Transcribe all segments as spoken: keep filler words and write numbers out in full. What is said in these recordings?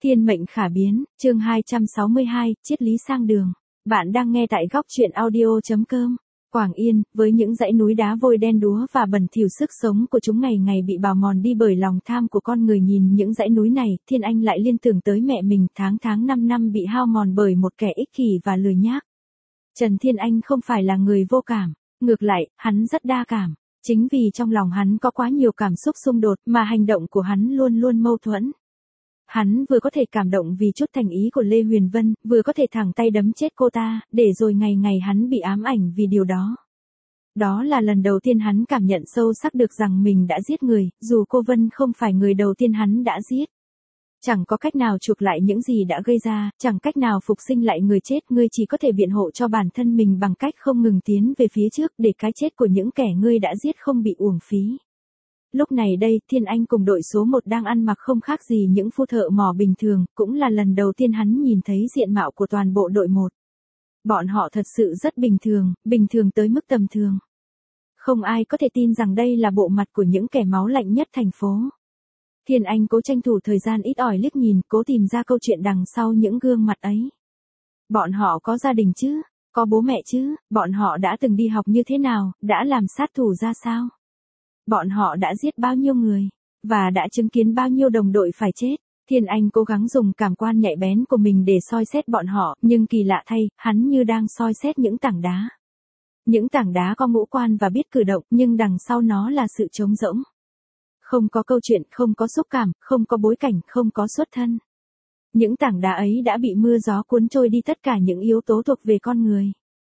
Thiên mệnh khả biến, chương hai trăm sáu mươi hai, triết lý sang đường. Bạn đang nghe tại góc truyện audio.com. Quảng Yên, với những dãy núi đá vôi đen đúa và bẩn thỉu, sức sống của chúng ngày ngày bị bào mòn đi bởi lòng tham của con người. Nhìn những dãy núi này, Thiên Anh lại liên tưởng tới mẹ mình, tháng tháng năm năm bị hao mòn bởi một kẻ ích kỷ và lười nhác. Trần Thiên Anh không phải là người vô cảm, ngược lại, hắn rất đa cảm. Chính vì trong lòng hắn có quá nhiều cảm xúc xung đột mà hành động của hắn luôn luôn mâu thuẫn. Hắn vừa có thể cảm động vì chút thành ý của Lê Huyền Vân, vừa có thể thẳng tay đấm chết cô ta, để rồi ngày ngày hắn bị ám ảnh vì điều đó. Đó là lần đầu tiên hắn cảm nhận sâu sắc được rằng mình đã giết người, dù cô Vân không phải người đầu tiên hắn đã giết. Chẳng có cách nào chuộc lại những gì đã gây ra, chẳng cách nào phục sinh lại người chết, ngươi chỉ có thể biện hộ cho bản thân mình bằng cách không ngừng tiến về phía trước để cái chết của những kẻ ngươi đã giết không bị uổng phí. Lúc này đây, Thiên Anh cùng đội số một đang ăn mặc không khác gì những phu thợ mỏ bình thường, cũng là lần đầu tiên hắn nhìn thấy diện mạo của toàn bộ đội một. Bọn họ thật sự rất bình thường, bình thường tới mức tầm thường. Không ai có thể tin rằng đây là bộ mặt của những kẻ máu lạnh nhất thành phố. Thiên Anh cố tranh thủ thời gian ít ỏi liếc nhìn, cố tìm ra câu chuyện đằng sau những gương mặt ấy. Bọn họ có gia đình chứ, có bố mẹ chứ, bọn họ đã từng đi học như thế nào, đã làm sát thủ ra sao? Bọn họ đã giết bao nhiêu người, và đã chứng kiến bao nhiêu đồng đội phải chết. Thiên Anh cố gắng dùng cảm quan nhạy bén của mình để soi xét bọn họ, nhưng kỳ lạ thay, hắn như đang soi xét những tảng đá. Những tảng đá có ngũ quan và biết cử động, nhưng đằng sau nó là sự trống rỗng. Không có câu chuyện, không có xúc cảm, không có bối cảnh, không có xuất thân. Những tảng đá ấy đã bị mưa gió cuốn trôi đi tất cả những yếu tố thuộc về con người.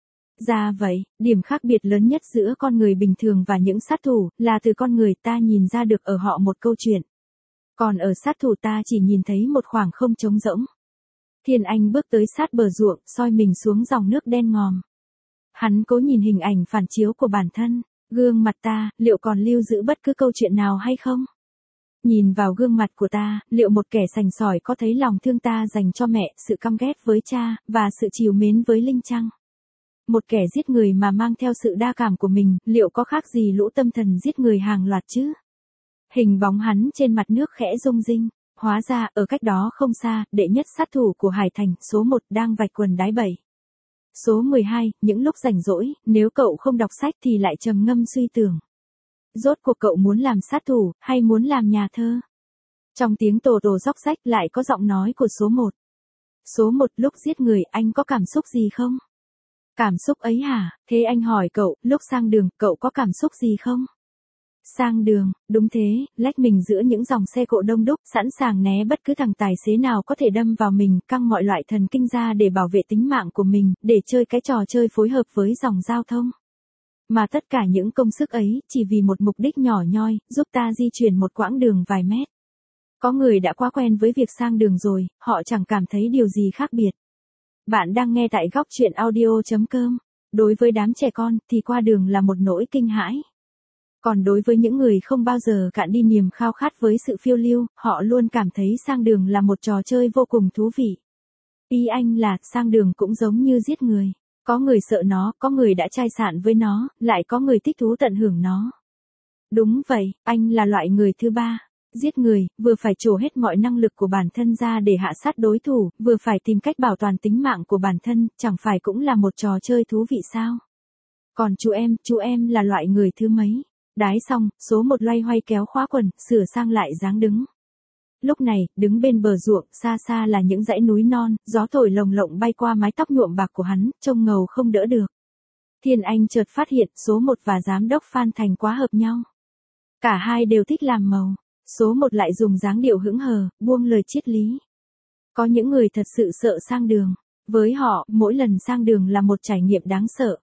Ra vậy, điểm khác biệt lớn nhất giữa con người bình thường và những sát thủ, là từ con người ta nhìn ra được ở họ một câu chuyện. Còn ở sát thủ ta chỉ nhìn thấy một khoảng không trống rỗng. Thiên Anh bước tới sát bờ ruộng, soi mình xuống dòng nước đen ngòm. Hắn cố nhìn hình ảnh phản chiếu của bản thân, gương mặt ta, liệu còn lưu giữ bất cứ câu chuyện nào hay không? Nhìn vào gương mặt của ta, liệu một kẻ sành sỏi có thấy lòng thương ta dành cho mẹ, sự căm ghét với cha, và sự trìu mến với Linh chăng? Một kẻ giết người mà mang theo sự đa cảm của mình, liệu có khác gì lũ tâm thần giết người hàng loạt chứ? Hình bóng hắn trên mặt nước khẽ rung rinh, hóa ra, ở cách đó không xa, đệ nhất sát thủ của Hải Thành, số một đang vạch quần đái bẩy. Số mười hai, những lúc rảnh rỗi, nếu cậu không đọc sách thì lại trầm ngâm suy tưởng. Rốt cuộc cậu muốn làm sát thủ, hay muốn làm nhà thơ? Trong tiếng tồ tồ róc rách lại có giọng nói của số một. Số một, lúc giết người, anh có cảm xúc gì không? Cảm xúc ấy hả? Thế anh hỏi cậu, lúc sang đường, cậu có cảm xúc gì không? Sang đường, đúng thế, lách mình giữa những dòng xe cộ đông đúc, sẵn sàng né bất cứ thằng tài xế nào có thể đâm vào mình, căng mọi loại thần kinh ra để bảo vệ tính mạng của mình, để chơi cái trò chơi phối hợp với dòng giao thông. Mà tất cả những công sức ấy, chỉ vì một mục đích nhỏ nhoi, giúp ta di chuyển một quãng đường vài mét. Có người đã quá quen với việc sang đường rồi, họ chẳng cảm thấy điều gì khác biệt. Bạn đang nghe tại góc truyện audio.com. Đối với đám trẻ con, thì qua đường là một nỗi kinh hãi. Còn đối với những người không bao giờ cạn đi niềm khao khát với sự phiêu lưu, họ luôn cảm thấy sang đường là một trò chơi vô cùng thú vị. Ý anh là, sang đường cũng giống như giết người. Có người sợ nó, có người đã chai sạn với nó, lại có người thích thú tận hưởng nó. Đúng vậy, anh là loại người thứ ba. Giết người, vừa phải trổ hết mọi năng lực của bản thân ra để hạ sát đối thủ, vừa phải tìm cách bảo toàn tính mạng của bản thân, chẳng phải cũng là một trò chơi thú vị sao? Còn chú em, chú em là loại người thứ mấy? Đái xong, số một loay hoay kéo khóa quần, sửa sang lại dáng đứng. Lúc này, đứng bên bờ ruộng, xa xa là những dãy núi non, gió thổi lồng lộng bay qua mái tóc nhuộm bạc của hắn, trông ngầu không đỡ được. Thiên Anh chợt phát hiện, số một và giám đốc Phan Thành quá hợp nhau. Cả hai đều thích làm màu. Số một lại dùng dáng điệu hững hờ, buông lời triết lý. Có những người thật sự sợ sang đường. Với họ, mỗi lần sang đường là một trải nghiệm đáng sợ.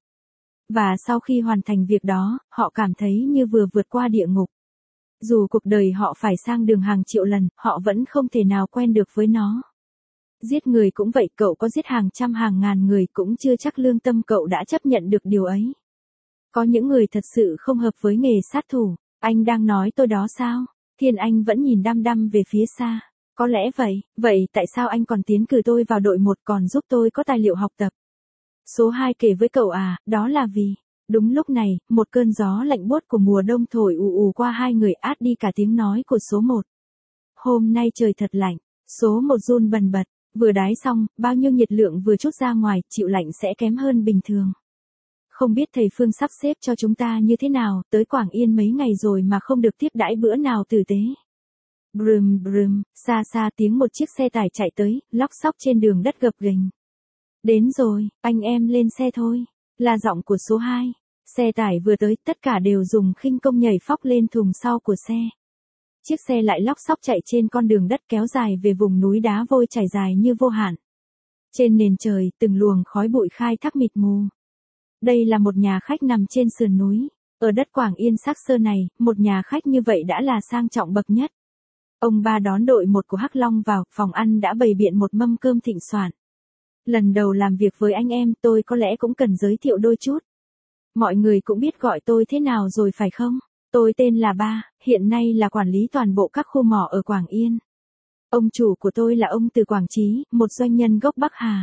Và sau khi hoàn thành việc đó, họ cảm thấy như vừa vượt qua địa ngục. Dù cuộc đời họ phải sang đường hàng triệu lần, họ vẫn không thể nào quen được với nó. Giết người cũng vậy, cậu có giết hàng trăm hàng ngàn người cũng chưa chắc lương tâm cậu đã chấp nhận được điều ấy. Có những người thật sự không hợp với nghề sát thủ. Anh đang nói tôi đó sao? Thiên Anh vẫn nhìn đăm đăm về phía xa. Có lẽ vậy, vậy tại sao anh còn tiến cử tôi vào đội một, còn giúp tôi có tài liệu học tập? Số hai kể với cậu à, đó là vì, đúng lúc này, một cơn gió lạnh buốt của mùa đông thổi ù ù qua hai người, át đi cả tiếng nói của số một. Hôm nay trời thật lạnh. Số một run bần bật, vừa đái xong, bao nhiêu nhiệt lượng vừa chút ra ngoài, chịu lạnh sẽ kém hơn bình thường. Không biết thầy Phương sắp xếp cho chúng ta như thế nào, tới Quảng Yên mấy ngày rồi mà không được tiếp đãi bữa nào tử tế. Brum brum, xa xa tiếng một chiếc xe tải chạy tới, lóc xóc trên đường đất gập ghềnh. Đến rồi, anh em lên xe thôi, là giọng của số hai. Xe tải vừa tới, tất cả đều dùng khinh công nhảy phóc lên thùng sau của xe. Chiếc xe lại lóc xóc chạy trên con đường đất kéo dài về vùng núi đá vôi trải dài như vô hạn. Trên nền trời, từng luồng khói bụi khai thác mịt mù. Đây là một nhà khách nằm trên sườn núi. Ở đất Quảng Yên Sắc Sơ này, một nhà khách như vậy đã là sang trọng bậc nhất. Ông ba đón đội một của Hắc Long vào, phòng ăn đã bày biện một mâm cơm thịnh soạn. Lần đầu làm việc với anh em, tôi có lẽ cũng cần giới thiệu đôi chút. Mọi người cũng biết gọi tôi thế nào rồi phải không? Tôi tên là Ba, hiện nay là quản lý toàn bộ các khu mỏ ở Quảng Yên. Ông chủ của tôi là ông Từ Quảng Chí, một doanh nhân gốc Bắc Hà.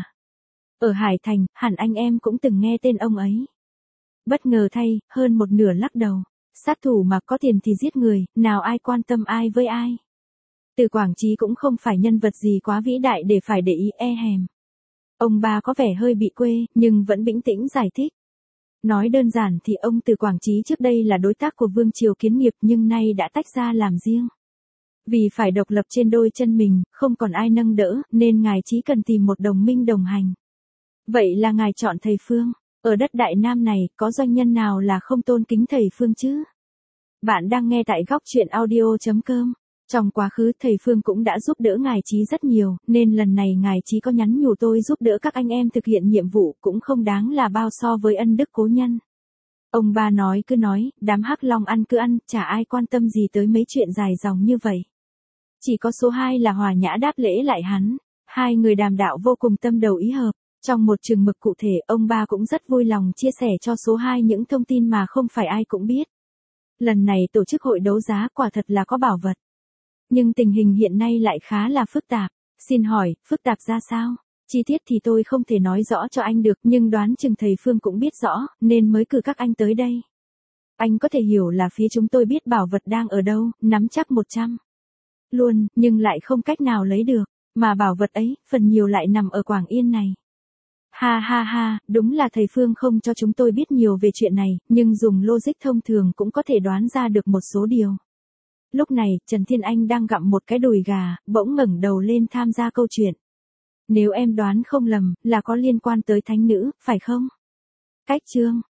Ở Hải Thành, hẳn anh em cũng từng nghe tên ông ấy. Bất ngờ thay, hơn một nửa lắc đầu. Sát thủ mà có tiền thì giết người, nào ai quan tâm ai với ai. Từ Quảng Chí cũng không phải nhân vật gì quá vĩ đại để phải để ý e hèm. Ông Ba có vẻ hơi bị quê, nhưng vẫn bình tĩnh giải thích. Nói đơn giản thì ông Từ Quảng Chí trước đây là đối tác của Vương Triều Kiến Nghiệp nhưng nay đã tách ra làm riêng. Vì phải độc lập trên đôi chân mình, không còn ai nâng đỡ, nên ngài Chí cần tìm một đồng minh đồng hành. Vậy là ngài chọn thầy Phương. Ở đất Đại Nam này, có doanh nhân nào là không tôn kính thầy Phương chứ? Bạn đang nghe tại góc truyện audio chấm com. Trong quá khứ thầy Phương cũng đã giúp đỡ ngài Chí rất nhiều, nên lần này ngài Chí có nhắn nhủ tôi giúp đỡ các anh em thực hiện nhiệm vụ cũng không đáng là bao so với ân đức cố nhân. Ông Ba nói cứ nói, đám Hắc Long ăn cứ ăn, chả ai quan tâm gì tới mấy chuyện dài dòng như vậy. Chỉ có số hai là hòa nhã đáp lễ lại hắn. Hai người đàm đạo vô cùng tâm đầu ý hợp. Trong một chừng mực cụ thể, ông Ba cũng rất vui lòng chia sẻ cho số hai những thông tin mà không phải ai cũng biết. Lần này tổ chức hội đấu giá quả thật là có bảo vật. Nhưng tình hình hiện nay lại khá là phức tạp. Xin hỏi, phức tạp ra sao? Chi tiết thì tôi không thể nói rõ cho anh được, nhưng đoán chừng thầy Phương cũng biết rõ, nên mới cử các anh tới đây. Anh có thể hiểu là phía chúng tôi biết bảo vật đang ở đâu, nắm chắc một trăm. Luôn, nhưng lại không cách nào lấy được. Mà bảo vật ấy, phần nhiều lại nằm ở Quảng Yên này. Ha ha ha, đúng là thầy Phương không cho chúng tôi biết nhiều về chuyện này, nhưng dùng logic thông thường cũng có thể đoán ra được một số điều. Lúc này, Trần Thiên Anh đang gặm một cái đùi gà, bỗng ngẩng đầu lên tham gia câu chuyện. Nếu em đoán không lầm, là có liên quan tới thánh nữ, phải không? Cách chương